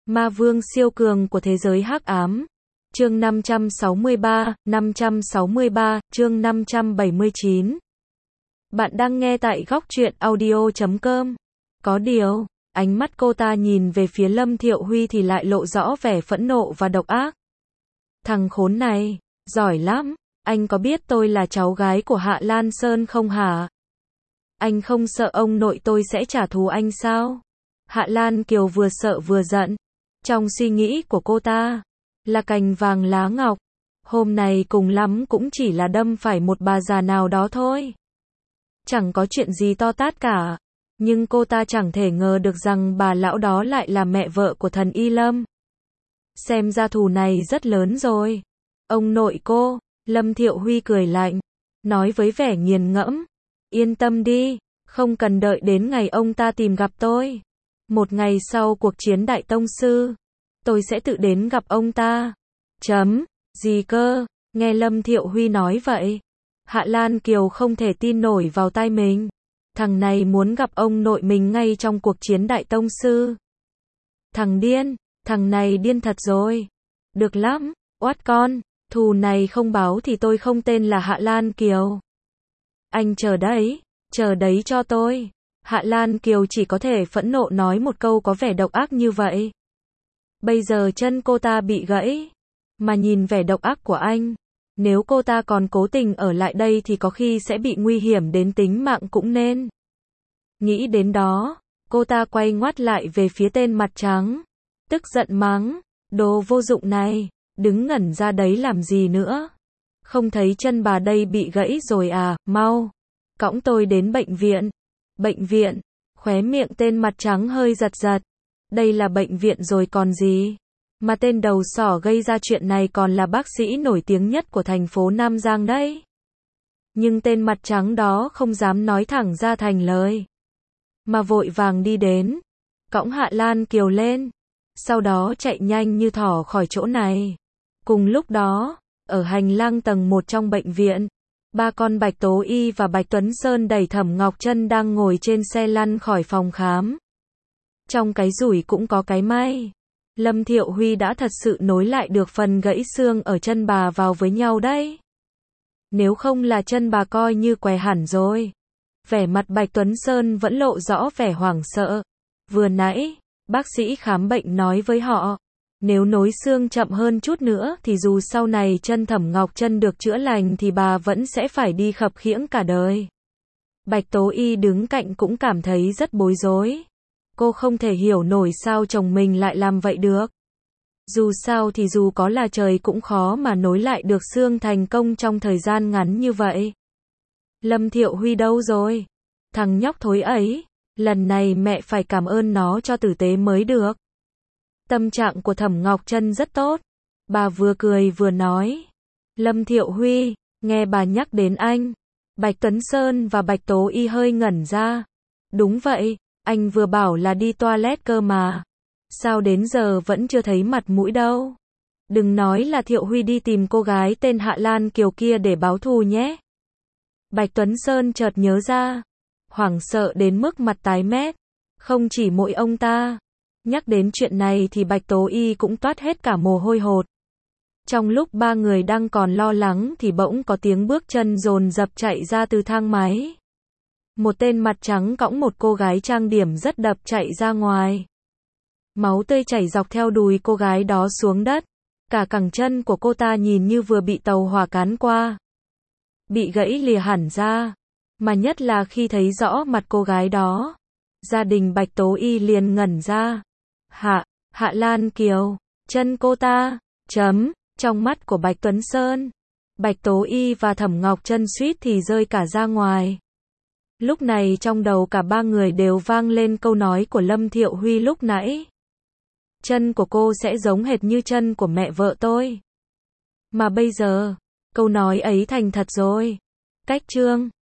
Ma vương siêu cường của thế giới hắc ám. Chương 563, chương 579. Bạn đang nghe tại góc truyện audio.com. Có điều, ánh mắt cô ta nhìn về phía Lâm Thiệu Huy thì lại lộ rõ vẻ phẫn nộ và độc ác. Thằng khốn này, giỏi lắm, anh có biết tôi là cháu gái của Hạ Lan Sơn không hả? Anh không sợ ông nội tôi sẽ trả thù anh sao? Hạ Lan Kiều vừa sợ vừa giận. Trong suy nghĩ của cô ta, là cành vàng lá ngọc. Hôm nay cùng lắm cũng chỉ là đâm phải một bà già nào đó thôi. Chẳng có chuyện gì to tát cả. Nhưng cô ta chẳng thể ngờ được rằng bà lão đó lại là mẹ vợ của thần Y Lâm. Xem ra thù này rất lớn rồi. Ông nội cô, Lâm Thiệu Huy cười lạnh, nói với vẻ nghiền ngẫm. Yên tâm đi, không cần đợi đến ngày ông ta tìm gặp tôi. Một ngày sau cuộc chiến Đại Tông Sư, tôi sẽ tự đến gặp ông ta. Gì cơ? Nghe Lâm Thiệu Huy nói vậy, Hạ Lan Kiều không thể tin nổi vào tai mình. Thằng này muốn gặp ông nội mình ngay trong cuộc chiến Đại Tông Sư. Thằng điên, thằng này điên thật rồi. Được lắm, oát con, thù này không báo thì tôi không tên là Hạ Lan Kiều. Anh chờ đấy cho tôi. Hạ Lan Kiều chỉ có thể phẫn nộ nói một câu có vẻ độc ác như vậy. Bây giờ chân cô ta bị gãy, mà nhìn vẻ độc ác của anh, nếu cô ta còn cố tình ở lại đây thì có khi sẽ bị nguy hiểm đến tính mạng cũng nên. Nghĩ đến đó, cô ta quay ngoắt lại về phía tên mặt trắng, tức giận mắng, đồ vô dụng này, đứng ngẩn ra đấy làm gì nữa? Không thấy chân bà đây bị gãy rồi à, mau, cõng tôi đến bệnh viện. Bệnh viện, khóe miệng tên mặt trắng hơi giật giật. Đây là bệnh viện rồi còn gì? Mà tên đầu sỏ gây ra chuyện này còn là bác sĩ nổi tiếng nhất của thành phố Nam Giang đấy. Nhưng tên mặt trắng đó không dám nói thẳng ra thành lời, mà vội vàng đi đến, cõng Hạ Lan Kiều lên, sau đó chạy nhanh như thỏ khỏi chỗ này. Cùng lúc đó, ở hành lang tầng 1 trong bệnh viện, ba con Bạch Tố Y và Bạch Tuấn Sơn đẩy Thẩm Ngọc Trân đang ngồi trên xe lăn khỏi phòng khám. Trong cái rủi cũng có cái may. Lâm Thiệu Huy đã thật sự nối lại được phần gãy xương ở chân bà vào với nhau đấy. Nếu không là chân bà coi như què hẳn rồi. Vẻ mặt Bạch Tuấn Sơn vẫn lộ rõ vẻ hoảng sợ. Vừa nãy, bác sĩ khám bệnh nói với họ, nếu nối xương chậm hơn chút nữa thì dù sau này chân Thẩm Ngọc Trân được chữa lành thì bà vẫn sẽ phải đi khập khiễng cả đời. Bạch Tố Y đứng cạnh cũng cảm thấy rất bối rối. Cô không thể hiểu nổi sao chồng mình lại làm vậy được. Dù sao thì dù có là trời cũng khó mà nối lại được xương thành công trong thời gian ngắn như vậy. Lâm Thiệu Huy đâu rồi? Thằng nhóc thối ấy, lần này mẹ phải cảm ơn nó cho tử tế mới được. Tâm trạng của Thẩm Ngọc Trân rất tốt. Bà vừa cười vừa nói. Lâm Thiệu Huy, nghe bà nhắc đến anh. Bạch Tuấn Sơn và Bạch Tố Y hơi ngẩn ra. Đúng vậy, anh vừa bảo là đi toilet cơ mà. Sao đến giờ vẫn chưa thấy mặt mũi đâu? Đừng nói là Thiệu Huy đi tìm cô gái tên Hạ Lan Kiều kia để báo thù nhé. Bạch Tuấn Sơn chợt nhớ ra. Hoảng sợ đến mức mặt tái mét. Không chỉ mỗi ông ta. Nhắc đến chuyện này thì Bạch Tố Y cũng toát hết cả mồ hôi hột. Trong lúc ba người đang còn lo lắng thì bỗng có tiếng bước chân dồn dập chạy ra từ thang máy. Một tên mặt trắng cõng một cô gái trang điểm rất đập chạy ra ngoài. Máu tươi chảy dọc theo đùi cô gái đó xuống đất. Cả cẳng chân của cô ta nhìn như vừa bị tàu hỏa cán qua. Bị gãy lìa hẳn ra. Mà nhất là khi thấy rõ mặt cô gái đó, gia đình Bạch Tố Y liền ngẩn ra. Hạ Lan Kiều, chân cô ta, trong mắt của Bạch Tuấn Sơn, Bạch Tố Y và Thẩm Ngọc Trân suýt thì rơi cả ra ngoài. Lúc này trong đầu cả ba người đều vang lên câu nói của Lâm Thiệu Huy lúc nãy. Chân của cô sẽ giống hệt như chân của mẹ vợ tôi. Mà bây giờ, câu nói ấy thành thật rồi. Cách chương